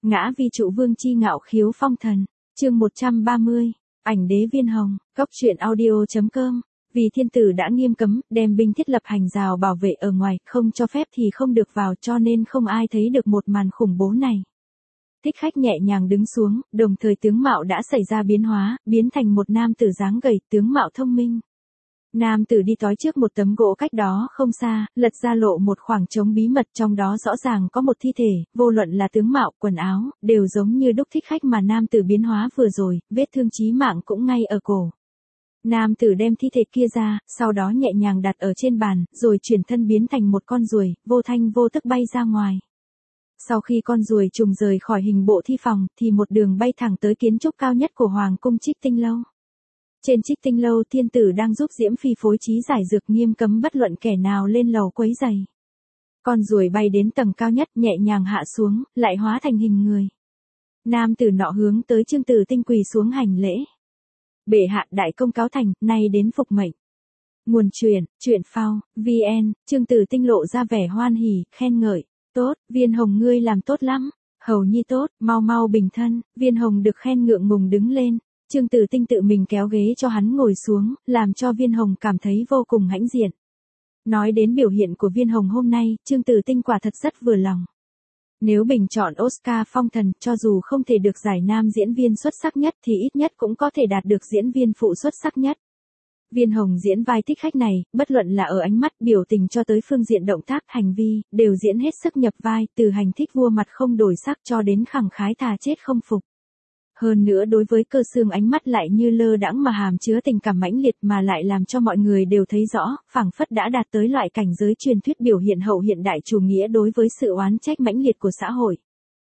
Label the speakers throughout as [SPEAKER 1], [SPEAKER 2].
[SPEAKER 1] Ngã vi trụ vương chi ngạo khiếu phong thần. Chương 130. Ảnh đế Viên Hồng. Góc truyện audio.com. Vì thiên tử đã nghiêm cấm, đem binh thiết lập hành rào bảo vệ ở ngoài, không cho phép thì không được vào, cho nên không ai thấy được một màn khủng bố này. Thích Khách nhẹ nhàng đứng xuống, đồng thời tướng mạo đã xảy ra biến hóa, biến thành một nam tử dáng gầy, tướng mạo thông minh. Nam tử đi tói trước một tấm gỗ cách đó không xa, lật ra lộ một khoảng trống bí mật, trong đó rõ ràng có một thi thể, vô luận là tướng mạo, quần áo, đều giống như đúc Thích Khách mà nam tử biến hóa vừa rồi, vết thương chí mạng cũng ngay ở cổ. Nam tử đem thi thể kia ra, sau đó nhẹ nhàng đặt ở trên bàn, rồi chuyển thân biến thành một con ruồi, vô thanh vô tức bay ra ngoài. Sau khi con ruồi trùng rời khỏi hình bộ thi phòng, thì một đường bay thẳng tới kiến trúc cao nhất của Hoàng cung Trích Tinh Lâu. Trên Trích Tinh Lâu, thiên tử đang giúp Diễm Phi phối trí giải dược, nghiêm cấm bất luận kẻ nào lên lầu quấy rầy. Con ruồi bay đến tầng cao nhất, nhẹ nhàng hạ xuống, lại hóa thành hình người. Nam tử nọ hướng tới Chương Tử Tinh quỳ xuống hành lễ. Bệ hạ, đại công cáo thành, nay đến phục mệnh. Nguồn truyện phao, VN. Chương Tử Tinh lộ ra vẻ hoan hỉ, khen ngợi. Tốt, Viên Hồng ngươi làm tốt lắm. Hầu nhi tốt, mau mau bình thân. Viên Hồng được khen ngượng ngùng đứng lên. Chương Tử Tinh tự mình kéo ghế cho hắn ngồi xuống, làm cho Viên Hồng cảm thấy vô cùng hãnh diện. Nói đến biểu hiện của Viên Hồng hôm nay, Chương Tử Tinh quả thật rất vừa lòng. Nếu bình chọn Oscar phong thần, cho dù không thể được giải nam diễn viên xuất sắc nhất thì ít nhất cũng có thể đạt được diễn viên phụ xuất sắc nhất. Viên Hồng diễn vai Thích Khách này, bất luận là ở ánh mắt, biểu tình cho tới phương diện động tác, hành vi, đều diễn hết sức nhập vai, từ hành thích vua mặt không đổi sắc cho đến khẳng khái thà chết không phục. Hơn nữa đối với Cơ Xương ánh mắt lại như lơ đãng mà hàm chứa tình cảm mãnh liệt, mà lại làm cho mọi người đều thấy rõ, phảng phất đã đạt tới loại cảnh giới truyền thuyết biểu hiện hậu hiện đại chủ nghĩa đối với sự oán trách mãnh liệt của xã hội.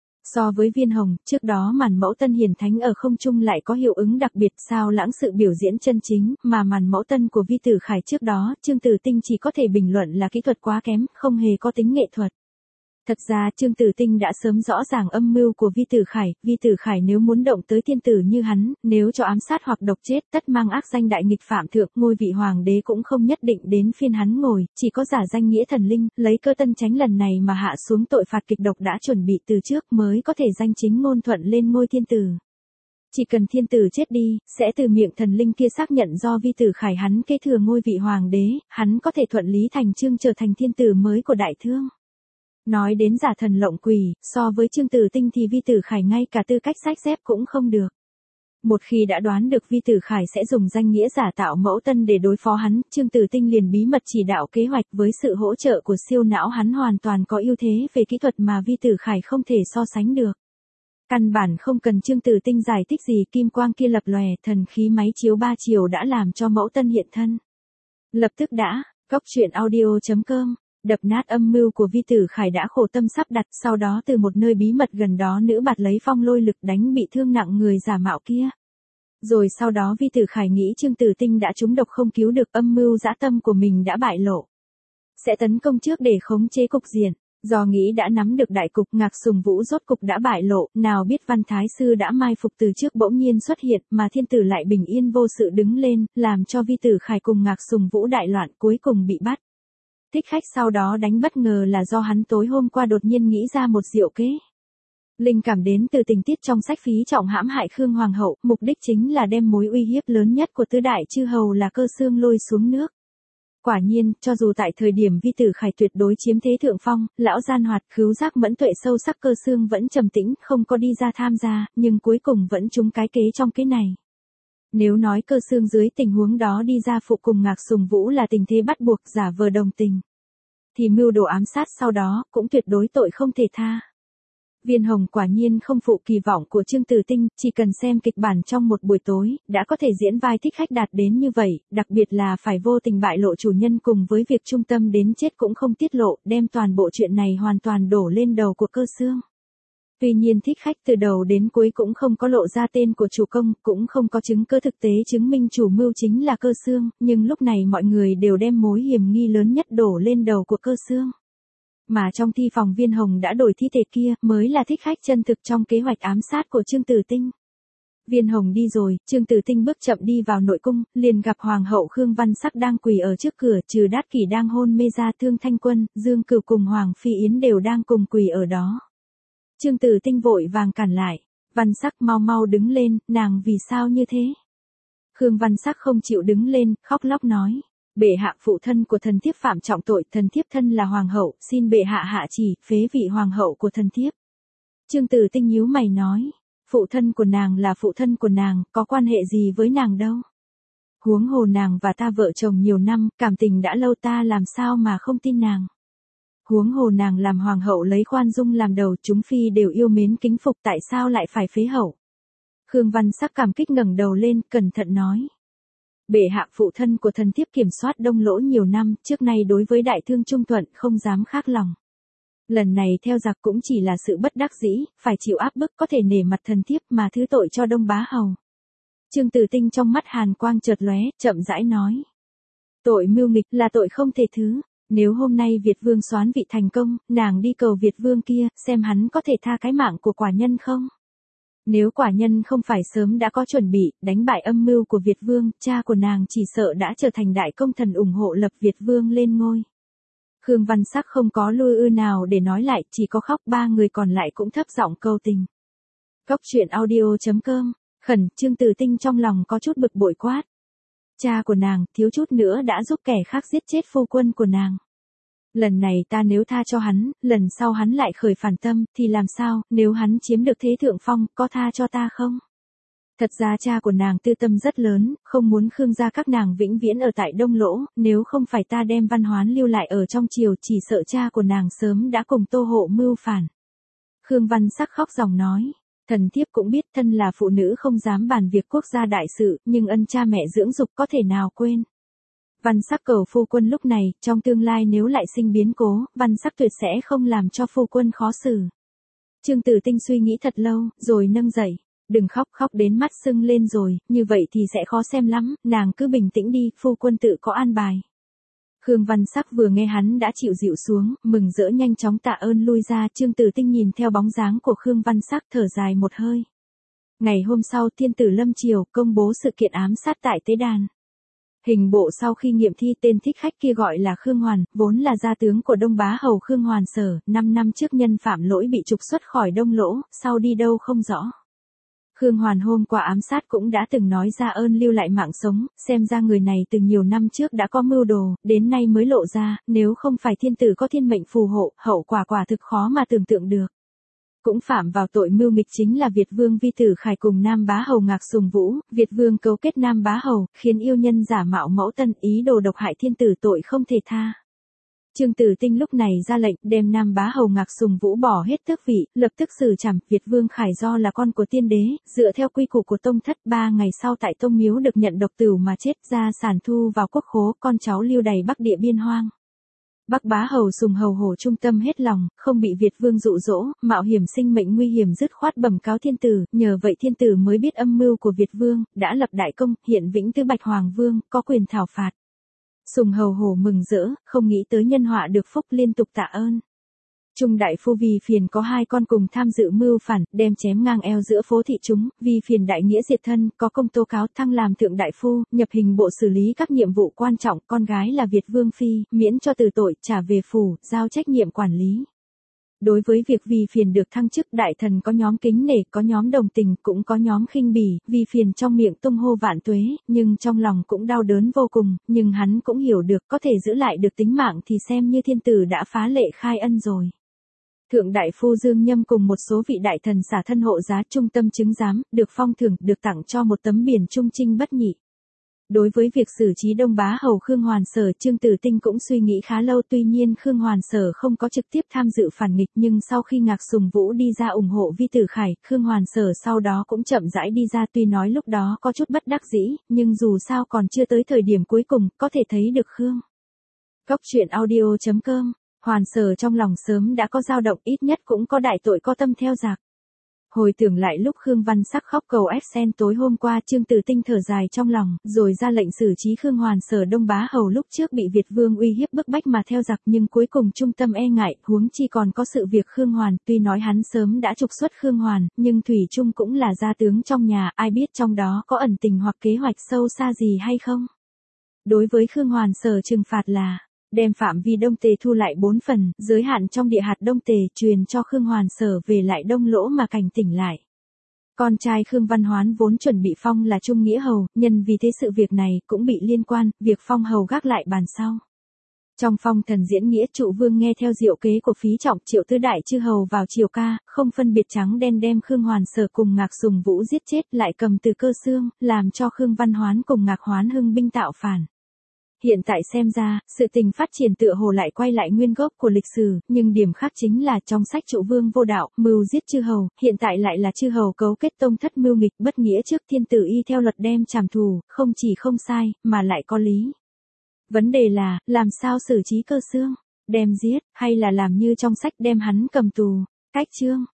[SPEAKER 1] So với Viên Hồng, trước đó màn mẫu tân hiển thánh ở không trung lại có hiệu ứng đặc biệt, sao lãng sự biểu diễn chân chính, mà màn mẫu tân của Vi Tử Khải trước đó, Chương Tử Tinh chỉ có thể bình luận là kỹ thuật quá kém, không hề có tính nghệ thuật. Thật ra Chương Tử Tinh đã sớm rõ ràng âm mưu của Vi Tử Khải nếu muốn động tới thiên tử như hắn, nếu cho ám sát hoặc độc chết, tất mang ác danh đại nghịch phạm thượng, ngôi vị hoàng đế cũng không nhất định đến phiên hắn ngồi, chỉ có giả danh nghĩa thần linh, lấy cơ tân tránh lần này mà hạ xuống tội phạt kịch độc đã chuẩn bị từ trước mới có thể danh chính ngôn thuận lên ngôi thiên tử. Chỉ cần thiên tử chết đi, sẽ từ miệng thần linh kia xác nhận do Vi Tử Khải hắn kế thừa ngôi vị hoàng đế, hắn có thể thuận lý thành chương trở thành thiên tử mới của đại thương. Nói đến giả thần lộng quỷ, so với Chương Tử Tinh thì Vi Tử Khải ngay cả tư cách sách dép cũng không được. Một khi đã đoán được Vi Tử Khải sẽ dùng danh nghĩa giả tạo mẫu tân để đối phó hắn, Chương Tử Tinh liền bí mật chỉ đạo kế hoạch, với sự hỗ trợ của siêu não hắn hoàn toàn có ưu thế về kỹ thuật mà Vi Tử Khải không thể so sánh được. Căn bản không cần Chương Tử Tinh giải thích gì, kim quang kia lập lòe, thần khí máy chiếu 3 chiều đã làm cho mẫu tân hiện thân. Lập tức đã, góc truyện audio.com. Đập nát âm mưu của Vi Tử Khải đã khổ tâm sắp đặt, sau đó từ một nơi bí mật gần đó nữ bạt lấy phong lôi lực đánh bị thương nặng người giả mạo kia. Rồi sau đó Vi Tử Khải nghĩ Chương Tử Tinh đã trúng độc không cứu được, âm mưu dã tâm của mình đã bại lộ. Sẽ tấn công trước để khống chế cục diện. Do nghĩ đã nắm được đại cục, Ngạc Sùng Vũ rốt cục đã bại lộ, nào biết Văn Thái Sư đã mai phục từ trước bỗng nhiên xuất hiện, mà thiên tử lại bình yên vô sự đứng lên, làm cho Vi Tử Khải cùng Ngạc Sùng Vũ đại loạn, cuối cùng bị bắt. Thích Khách sau đó đánh bất ngờ là do hắn tối hôm qua đột nhiên nghĩ ra một diệu kế. Linh cảm đến từ tình tiết trong sách Phí Trọng hãm hại Khương Hoàng hậu, mục đích chính là đem mối uy hiếp lớn nhất của tứ đại chư hầu là Cơ Xương lôi xuống nước. Quả nhiên, cho dù tại thời điểm Vi Tử Khải tuyệt đối chiếm thế thượng phong, lão gian hoạt, khứu giác mẫn tuệ sâu sắc Cơ Xương vẫn trầm tĩnh, không có đi ra tham gia, nhưng cuối cùng vẫn trúng cái kế trong cái này. Nếu nói Cơ Xương dưới tình huống đó đi ra phụ cùng Ngạc Sùng Vũ là tình thế bắt buộc, giả vờ đồng tình, thì mưu đồ ám sát sau đó, cũng tuyệt đối tội không thể tha. Viên Hồng quả nhiên không phụ kỳ vọng của Chương Tử Tinh, chỉ cần xem kịch bản trong một buổi tối, đã có thể diễn vai Thích Khách đạt đến như vậy, đặc biệt là phải vô tình bại lộ chủ nhân cùng với việc trung tâm đến chết cũng không tiết lộ, đem toàn bộ chuyện này hoàn toàn đổ lên đầu của Cơ Xương. Tuy nhiên Thích Khách từ đầu đến cuối cũng không có lộ ra tên của chủ công, cũng không có chứng cứ thực tế chứng minh chủ mưu chính là Cơ Xương, nhưng lúc này mọi người đều đem mối hiểm nghi lớn nhất đổ lên đầu của Cơ Xương. Mà trong thi phòng Viên Hồng đã đổi thi thể kia, mới là Thích Khách chân thực trong kế hoạch ám sát của Chương Tử Tinh. Viên Hồng đi rồi, Chương Tử Tinh bước chậm đi vào nội cung, liền gặp Hoàng hậu Khương Văn Sắc đang quỳ ở trước cửa, trừ Đát Kỷ đang hôn mê ra, Thương Thanh Quân, Dương Cửu cùng Hoàng Phi Yến đều đang cùng quỳ ở đó. Trương Tử Tinh vội vàng cản lại. Văn Sắc mau mau đứng lên, nàng vì sao như thế? Khương Văn Sắc không chịu đứng lên, khóc lóc nói. Bệ hạ phụ thân của thần thiếp phạm trọng tội, thần thiếp thân là hoàng hậu, xin bệ hạ hạ chỉ, phế vị hoàng hậu của thần thiếp. Trương Tử Tinh nhíu mày nói. Phụ thân của nàng là phụ thân của nàng, có quan hệ gì với nàng đâu. Huống hồ nàng và ta vợ chồng nhiều năm, cảm tình đã lâu, ta làm sao mà không tin nàng. Huống hồ nàng làm hoàng hậu lấy Khoan Dung làm đầu, chúng phi đều yêu mến kính phục, tại sao lại phải phế hậu. Khương Văn Sắc cảm kích ngẩng đầu lên, cẩn thận nói. Bệ hạ phụ thân của thần thiếp kiểm soát Đông Lỗ nhiều năm, trước nay đối với đại thương trung thuận, không dám khác lòng. Lần này theo giặc cũng chỉ là sự bất đắc dĩ, phải chịu áp bức, có thể nể mặt thần thiếp mà thứ tội cho Đông Bá Hầu. Trương Tử Tinh trong mắt hàn quang chợt lóe, chậm rãi nói. Tội mưu nghịch là tội không thể thứ. Nếu hôm nay Việt Vương soán vị thành công, nàng đi cầu Việt Vương kia, xem hắn có thể tha cái mạng của quả nhân không? Nếu quả nhân không phải sớm đã có chuẩn bị, đánh bại âm mưu của Việt Vương, cha của nàng chỉ sợ đã trở thành đại công thần ủng hộ lập Việt Vương lên ngôi. Khương Văn Sắc không có lui ư nào để nói lại, chỉ có khóc, ba người còn lại cũng thấp giọng cầu tình. Cốc truyện audio.com, khẩn, Trương Tử Tinh trong lòng có chút bực bội quát. Cha của nàng, thiếu chút nữa đã giúp kẻ khác giết chết phu quân của nàng. Lần này ta nếu tha cho hắn, lần sau hắn lại khởi phản tâm, thì làm sao, nếu hắn chiếm được thế thượng phong, có tha cho ta không? Thật ra cha của nàng tư tâm rất lớn, không muốn Khương gia các nàng vĩnh viễn ở tại Đông Lỗ, nếu không phải ta đem Văn Hoán lưu lại ở trong triều, chỉ sợ cha của nàng sớm đã cùng Tô Hộ mưu phản. Khương Văn Sắc khóc ròng nói. Thần thiếp cũng biết thân là phụ nữ không dám bàn việc quốc gia đại sự, nhưng ân cha mẹ dưỡng dục có thể nào quên. Văn Sắc cầu phu quân lúc này, trong tương lai nếu lại sinh biến cố, Văn Sắc tuyệt sẽ không làm cho phu quân khó xử. Trương Tử Tinh suy nghĩ thật lâu, rồi nâng dậy. Đừng khóc, khóc đến mắt sưng lên rồi, như vậy thì sẽ khó xem lắm, nàng cứ bình tĩnh đi, phu quân tự có an bài. Khương Văn Sắc vừa nghe hắn đã chịu dịu xuống, mừng rỡ nhanh chóng tạ ơn lui ra. Trương Tử Tinh nhìn theo bóng dáng của Khương Văn Sắc thở dài một hơi. Ngày hôm sau thiên tử lâm triều công bố sự kiện ám sát tại Tế Đàn. Hình bộ sau khi nghiệm thi tên thích khách kia gọi là Khương Hoàn, vốn là gia tướng của Đông Bá Hầu Khương Hoàn Sở, 5 năm trước nhân phạm lỗi bị trục xuất khỏi Đông Lỗ, sau đi đâu không rõ. Khương Hoàn hôm qua ám sát cũng đã từng nói ra ơn lưu lại mạng sống, xem ra người này từ nhiều năm trước đã có mưu đồ, đến nay mới lộ ra, nếu không phải thiên tử có thiên mệnh phù hộ, hậu quả quả thực khó mà tưởng tượng được. Cũng phạm vào tội mưu nghịch chính là Việt Vương Vi Tử Khải cùng Nam Bá Hầu Ngạc Sùng Vũ, Việt Vương cấu kết Nam Bá Hầu, khiến yêu nhân giả mạo mẫu tân, ý đồ độc hại thiên tử, tội không thể tha. Trương Tử Tinh lúc này ra lệnh đem Nam Bá Hầu Ngạc Sùng Vũ bỏ hết tước vị, lập tức xử trảm. Việt Vương Khải do là con của tiên đế, dựa theo quy củ của tông thất, 3 ngày sau tại tông miếu được nhận độc tửu mà chết, gia sản thu vào quốc khố, con cháu lưu đày Bắc địa biên hoang. Bắc Bá Hầu Sùng Hầu Hổ trung tâm hết lòng, không bị Việt Vương dụ dỗ, mạo hiểm sinh mệnh nguy hiểm dứt khoát bẩm cáo thiên tử, nhờ vậy thiên tử mới biết âm mưu của Việt Vương, đã lập đại công, hiện vĩnh tư Bạch Hoàng Vương, có quyền thảo phạt. Sùng Hầu Hổ mừng rỡ, không nghĩ tới nhân họa được phúc, liên tục tạ ơn. Trung đại phu Vi Phiền có 2 con cùng tham dự mưu phản, đem chém ngang eo giữa phố thị chúng, Vi Phiền đại nghĩa diệt thân, có công tố cáo, thăng làm thượng đại phu, nhập hình bộ xử lý các nhiệm vụ quan trọng, con gái là Việt Vương phi, miễn cho từ tội, trả về phủ, giao trách nhiệm quản lý. Đối với việc Vi Phiền được thăng chức, đại thần có nhóm kính nể, có nhóm đồng tình, cũng có nhóm khinh bỉ. Vi Phiền trong miệng tung hô vạn tuế, nhưng trong lòng cũng đau đớn vô cùng, nhưng hắn cũng hiểu được có thể giữ lại được tính mạng thì xem như thiên tử đã phá lệ khai ân rồi. Thượng đại phu Dương Nhâm cùng một số vị đại thần xả thân hộ giá, trung tâm chứng giám, được phong thưởng, được tặng cho một tấm biển trung trinh bất nhị. Đối với việc xử trí Đông Bá Hầu Khương Hoàn Sở, Trương Tử Tinh cũng suy nghĩ khá lâu, tuy nhiên Khương Hoàn Sở không có trực tiếp tham dự phản nghịch, nhưng sau khi Ngạc Sùng Vũ đi ra ủng hộ Vi Tử Khải, Khương Hoàn Sở sau đó cũng chậm rãi đi ra, tuy nói lúc đó có chút bất đắc dĩ, nhưng dù sao còn chưa tới thời điểm cuối cùng, có thể thấy được Khương. Cốc truyện audio.com, Hoàn Sở trong lòng sớm đã có dao động, ít nhất cũng có đại tội có tâm theo giặc. Hồi tưởng lại lúc Khương Văn Sắc khóc cầu Sen tối hôm qua, Trương Tử Tinh thở dài trong lòng, rồi ra lệnh xử trí Khương Hoàn Sở. Đông Bá Hầu lúc trước bị Việt Vương uy hiếp bức bách mà theo giặc, nhưng cuối cùng trung tâm e ngại, huống chi còn có sự việc Khương Hoàn, tuy nói hắn sớm đã trục xuất Khương Hoàn, nhưng thủy chung cũng là gia tướng trong nhà, ai biết trong đó có ẩn tình hoặc kế hoạch sâu xa gì hay không. Đối với Khương Hoàn Sở trừng phạt là đem phạm vi Đông Tề thu lại 4 phần, giới hạn trong địa hạt Đông Tề, truyền cho Khương Hoàn Sở về lại Đông Lỗ mà cảnh tỉnh lại. Con trai Khương Văn Hoán vốn chuẩn bị phong là Trung Nghĩa Hầu, nhân vì thế sự việc này cũng bị liên quan, việc phong hầu gác lại bàn sau. Trong phong thần diễn nghĩa, Trụ Vương nghe theo diệu kế của Phí Trọng, triệu tứ đại chư hầu vào triều ca, không phân biệt trắng đen đem Khương Hoàn Sở cùng Ngạc Sùng Vũ giết chết, lại cầm Từ Cơ Xương, làm cho Khương Văn Hoán cùng Ngạc Hoán hưng binh tạo phản. Hiện tại xem ra, sự tình phát triển tựa hồ lại quay lại nguyên gốc của lịch sử, nhưng điểm khác chính là trong sách Trụ Vương vô đạo, mưu giết chư hầu, hiện tại lại là chư hầu cấu kết tông thất mưu nghịch bất nghĩa trước thiên tử y theo luật đem trảm thù, không chỉ không sai, mà lại có lý. Vấn đề là, làm sao xử trí Cơ Xương? Đem giết, hay là làm như trong sách đem hắn cầm tù? Cách chương